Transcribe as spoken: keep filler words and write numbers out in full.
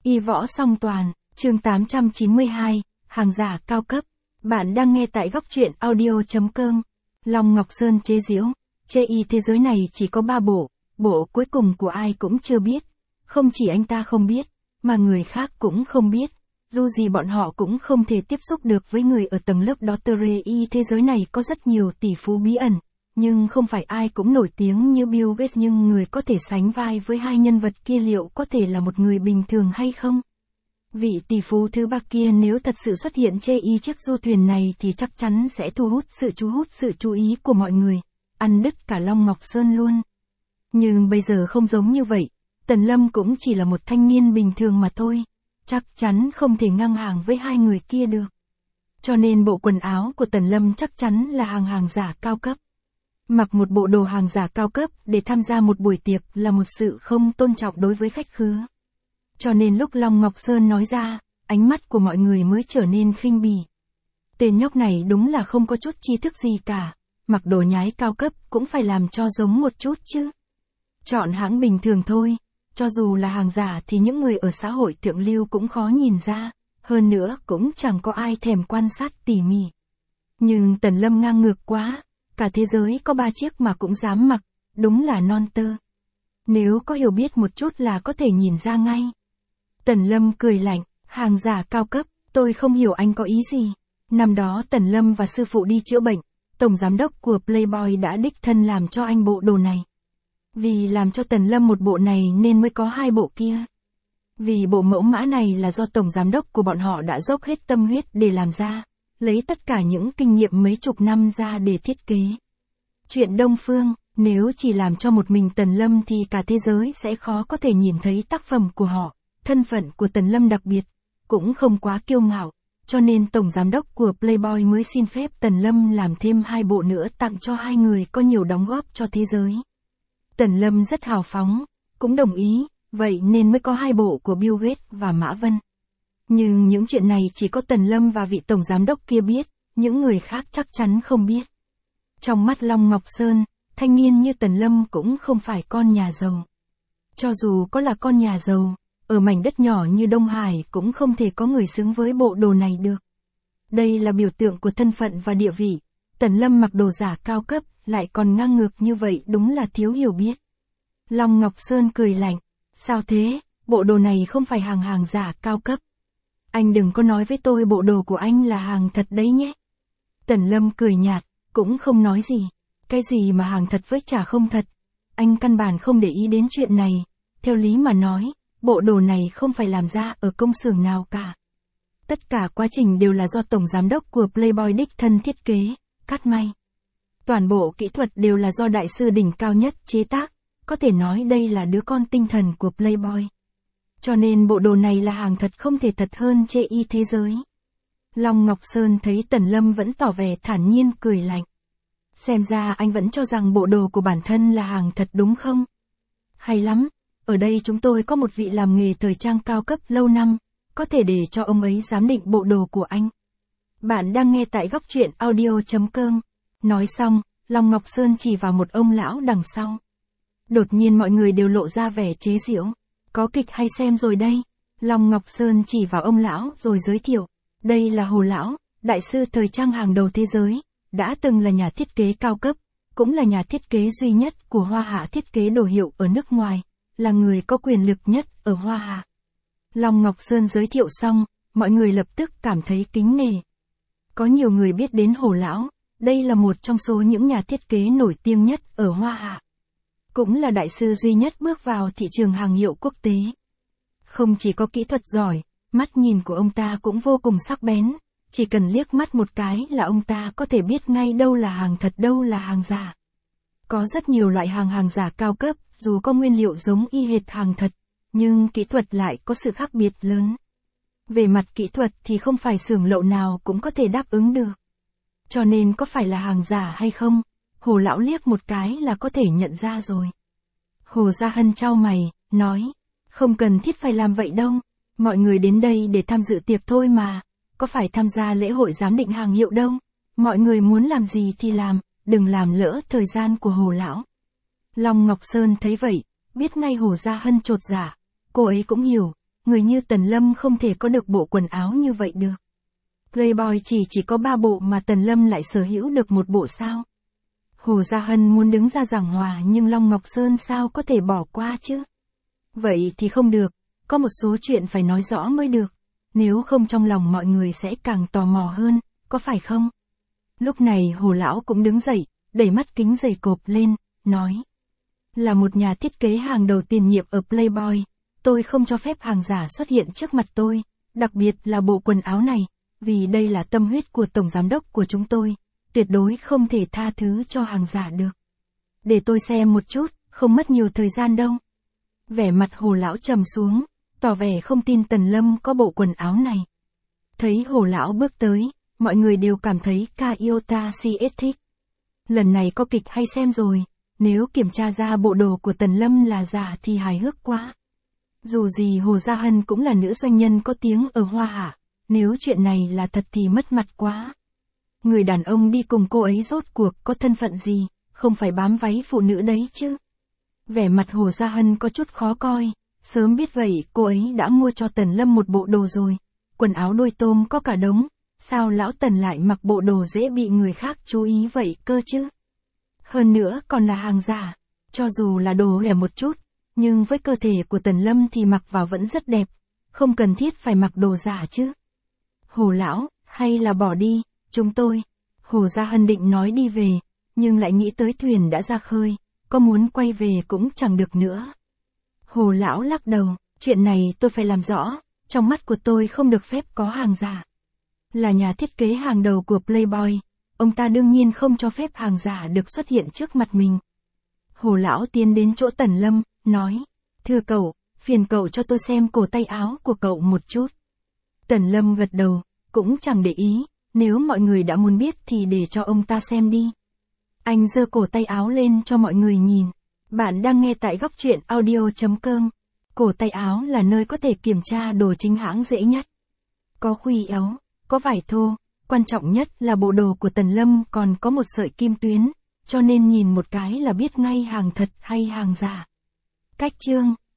Y võ song toàn, chương tám trăm chín mươi hai, hàng giả cao cấp. Bạn đang nghe tại góc truyện audio chấm com. Long Ngọc Sơn chế giễu, chê y thế giới này chỉ có ba bộ, bộ cuối cùng của ai cũng chưa biết. Không chỉ anh ta không biết, mà người khác cũng không biết. Dù gì bọn họ cũng không thể tiếp xúc được với người ở tầng lớp đó. Tờ y thế giới này có rất nhiều tỷ phú bí ẩn, nhưng không phải ai cũng nổi tiếng như Bill Gates, nhưng người có thể sánh vai với hai nhân vật kia liệu có thể là một người bình thường hay không? Vị tỷ phú thứ ba kia nếu thật sự xuất hiện chê y chiếc du thuyền này thì chắc chắn sẽ thu hút sự chú hút sự chú ý của mọi người, ăn đứt cả Long Ngọc Sơn luôn. Nhưng bây giờ không giống như vậy, Tần Lâm cũng chỉ là một thanh niên bình thường mà thôi, chắc chắn không thể ngang hàng với hai người kia được. Cho nên bộ quần áo của Tần Lâm chắc chắn là hàng hàng giả cao cấp. Mặc một bộ đồ hàng giả cao cấp để tham gia một buổi tiệc là một sự không tôn trọng đối với khách khứa. Cho nên lúc Long Ngọc Sơn nói ra, ánh mắt của mọi người mới trở nên khinh bỉ. Tên nhóc này đúng là không có chút tri thức gì cả, mặc đồ nhái cao cấp cũng phải làm cho giống một chút chứ. Chọn hãng bình thường thôi, cho dù là hàng giả thì những người ở xã hội thượng lưu cũng khó nhìn ra, hơn nữa cũng chẳng có ai thèm quan sát tỉ mỉ. Nhưng Tần Lâm ngang ngược quá, cả thế giới có ba chiếc mà cũng dám mặc, đúng là non tơ. Nếu có hiểu biết một chút là có thể nhìn ra ngay. Tần Lâm cười lạnh, hàng giả cao cấp, tôi không hiểu anh có ý gì. Năm đó Tần Lâm và sư phụ đi chữa bệnh, tổng giám đốc của Playboy đã đích thân làm cho anh bộ đồ này. Vì làm cho Tần Lâm một bộ này nên mới có hai bộ kia. Vì bộ mẫu mã này là do tổng giám đốc của bọn họ đã dốc hết tâm huyết để làm ra, lấy tất cả những kinh nghiệm mấy chục năm ra để thiết kế. Chuyện Đông Phương, nếu chỉ làm cho một mình Tần Lâm thì cả thế giới sẽ khó có thể nhìn thấy tác phẩm của họ. Thân phận của Tần Lâm đặc biệt, cũng không quá kiêu ngạo, cho nên tổng giám đốc của Playboy mới xin phép Tần Lâm làm thêm hai bộ nữa tặng cho hai người có nhiều đóng góp cho thế giới. Tần Lâm rất hào phóng, cũng đồng ý, vậy nên mới có hai bộ của Bill Gates và Mã Vân. Nhưng những chuyện này chỉ có Tần Lâm và vị tổng giám đốc kia biết, những người khác chắc chắn không biết. Trong mắt Long Ngọc Sơn, thanh niên như Tần Lâm cũng không phải con nhà giàu. Cho dù có là con nhà giàu, ở mảnh đất nhỏ như Đông Hải cũng không thể có người xứng với bộ đồ này được. Đây là biểu tượng của thân phận và địa vị. Tần Lâm mặc đồ giả cao cấp, lại còn ngang ngược như vậy đúng là thiếu hiểu biết. Long Ngọc Sơn cười lạnh, sao thế, bộ đồ này không phải hàng hàng giả cao cấp. Anh đừng có nói với tôi bộ đồ của anh là hàng thật đấy nhé. Tần Lâm cười nhạt, cũng không nói gì. Cái gì mà hàng thật với chả không thật. Anh căn bản không để ý đến chuyện này. Theo lý mà nói, bộ đồ này không phải làm ra ở công xưởng nào cả. Tất cả quá trình đều là do tổng giám đốc của Playboy đích thân thiết kế, cắt may. Toàn bộ kỹ thuật đều là do đại sư đỉnh cao nhất chế tác, có thể nói đây là đứa con tinh thần của Playboy. Cho nên bộ đồ này là hàng thật không thể thật hơn chê y thế giới. Long Ngọc Sơn thấy Tần Lâm vẫn tỏ vẻ thản nhiên cười lạnh. Xem ra anh vẫn cho rằng bộ đồ của bản thân là hàng thật đúng không? Hay lắm, ở đây chúng tôi có một vị làm nghề thời trang cao cấp lâu năm, có thể để cho ông ấy giám định bộ đồ của anh. Bạn đang nghe tại góc truyện audio chấm com. Nói xong, Long Ngọc Sơn chỉ vào một ông lão đằng sau. Đột nhiên mọi người đều lộ ra vẻ chế giễu. Có kịch hay xem rồi đây? Long Ngọc Sơn chỉ vào ông lão rồi giới thiệu. Đây là Hồ Lão, đại sư thời trang hàng đầu thế giới, đã từng là nhà thiết kế cao cấp, cũng là nhà thiết kế duy nhất của Hoa Hạ thiết kế đồ hiệu ở nước ngoài, là người có quyền lực nhất ở Hoa Hạ. Long Ngọc Sơn giới thiệu xong, mọi người lập tức cảm thấy kính nể. Có nhiều người biết đến Hồ Lão, đây là một trong số những nhà thiết kế nổi tiếng nhất ở Hoa Hạ. Cũng là đại sư duy nhất bước vào thị trường hàng hiệu quốc tế. Không chỉ có kỹ thuật giỏi, mắt nhìn của ông ta cũng vô cùng sắc bén, chỉ cần liếc mắt một cái là ông ta có thể biết ngay đâu là hàng thật đâu là hàng giả. Có rất nhiều loại hàng hàng giả cao cấp, dù có nguyên liệu giống y hệt hàng thật, nhưng kỹ thuật lại có sự khác biệt lớn. Về mặt kỹ thuật thì không phải xưởng lậu nào cũng có thể đáp ứng được. Cho nên có phải là hàng giả hay không, Hồ Lão liếc một cái là có thể nhận ra rồi. Hồ Gia Hân chau mày, nói, không cần thiết phải làm vậy đâu, mọi người đến đây để tham dự tiệc thôi mà, có phải tham gia lễ hội giám định hàng hiệu đâu, mọi người muốn làm gì thì làm, đừng làm lỡ thời gian của Hồ Lão. Long Ngọc Sơn thấy vậy, biết ngay Hồ Gia Hân chột dạ, cô ấy cũng hiểu, người như Tần Lâm không thể có được bộ quần áo như vậy được. Playboy chỉ chỉ có ba bộ mà Tần Lâm lại sở hữu được một bộ sao? Hồ Gia Hân muốn đứng ra giảng hòa nhưng Long Ngọc Sơn sao có thể bỏ qua chứ? Vậy thì không được, có một số chuyện phải nói rõ mới được, nếu không trong lòng mọi người sẽ càng tò mò hơn, có phải không? Lúc này Hồ Lão cũng đứng dậy, đẩy mắt kính dày cộp lên, nói. Là một nhà thiết kế hàng đầu tiền nhiệm ở Playboy, tôi không cho phép hàng giả xuất hiện trước mặt tôi, đặc biệt là bộ quần áo này, vì đây là tâm huyết của tổng giám đốc của chúng tôi, tuyệt đối không thể tha thứ cho hàng giả được. Để tôi xem một chút, không mất nhiều thời gian đâu. Vẻ mặt Hồ Lão trầm xuống, tỏ vẻ không tin Tần Lâm có bộ quần áo này. Thấy Hồ Lão bước tới, mọi người đều cảm thấy Kyota si thích. Lần này có kịch hay xem rồi, nếu kiểm tra ra bộ đồ của Tần Lâm là giả thì hài hước quá. Dù gì Hồ Gia Hân cũng là nữ doanh nhân có tiếng ở Hoa Hạ, nếu chuyện này là thật thì mất mặt quá. Người đàn ông đi cùng cô ấy rốt cuộc có thân phận gì, không phải bám váy phụ nữ đấy chứ. Vẻ mặt Hồ Gia Hân có chút khó coi, sớm biết vậy cô ấy đã mua cho Tần Lâm một bộ đồ rồi, quần áo đôi tôm có cả đống, sao lão Tần lại mặc bộ đồ dễ bị người khác chú ý vậy cơ chứ. Hơn nữa còn là hàng giả, cho dù là đồ rẻ một chút, nhưng với cơ thể của Tần Lâm thì mặc vào vẫn rất đẹp, không cần thiết phải mặc đồ giả chứ. Hồ Lão, hay là bỏ đi, chúng tôi. Hồ Gia Hân định nói đi về, nhưng lại nghĩ tới thuyền đã ra khơi, có muốn quay về cũng chẳng được nữa. Hồ Lão lắc đầu, chuyện này tôi phải làm rõ, trong mắt của tôi không được phép có hàng giả. Là nhà thiết kế hàng đầu của Playboy, ông ta đương nhiên không cho phép hàng giả được xuất hiện trước mặt mình. Hồ Lão tiến đến chỗ Tần Lâm, nói, thưa cậu, phiền cậu cho tôi xem cổ tay áo của cậu một chút. Tần Lâm gật đầu, cũng chẳng để ý, nếu mọi người đã muốn biết thì để cho ông ta xem đi. Anh giơ cổ tay áo lên cho mọi người nhìn. Bạn đang nghe tại góc truyện audio chấm com. Cổ tay áo là nơi có thể kiểm tra đồ chính hãng dễ nhất. Có khuy áo, có vải thô, quan trọng nhất là bộ đồ của Tần Lâm còn có một sợi kim tuyến, cho nên nhìn một cái là biết ngay hàng thật hay hàng giả. Cách chương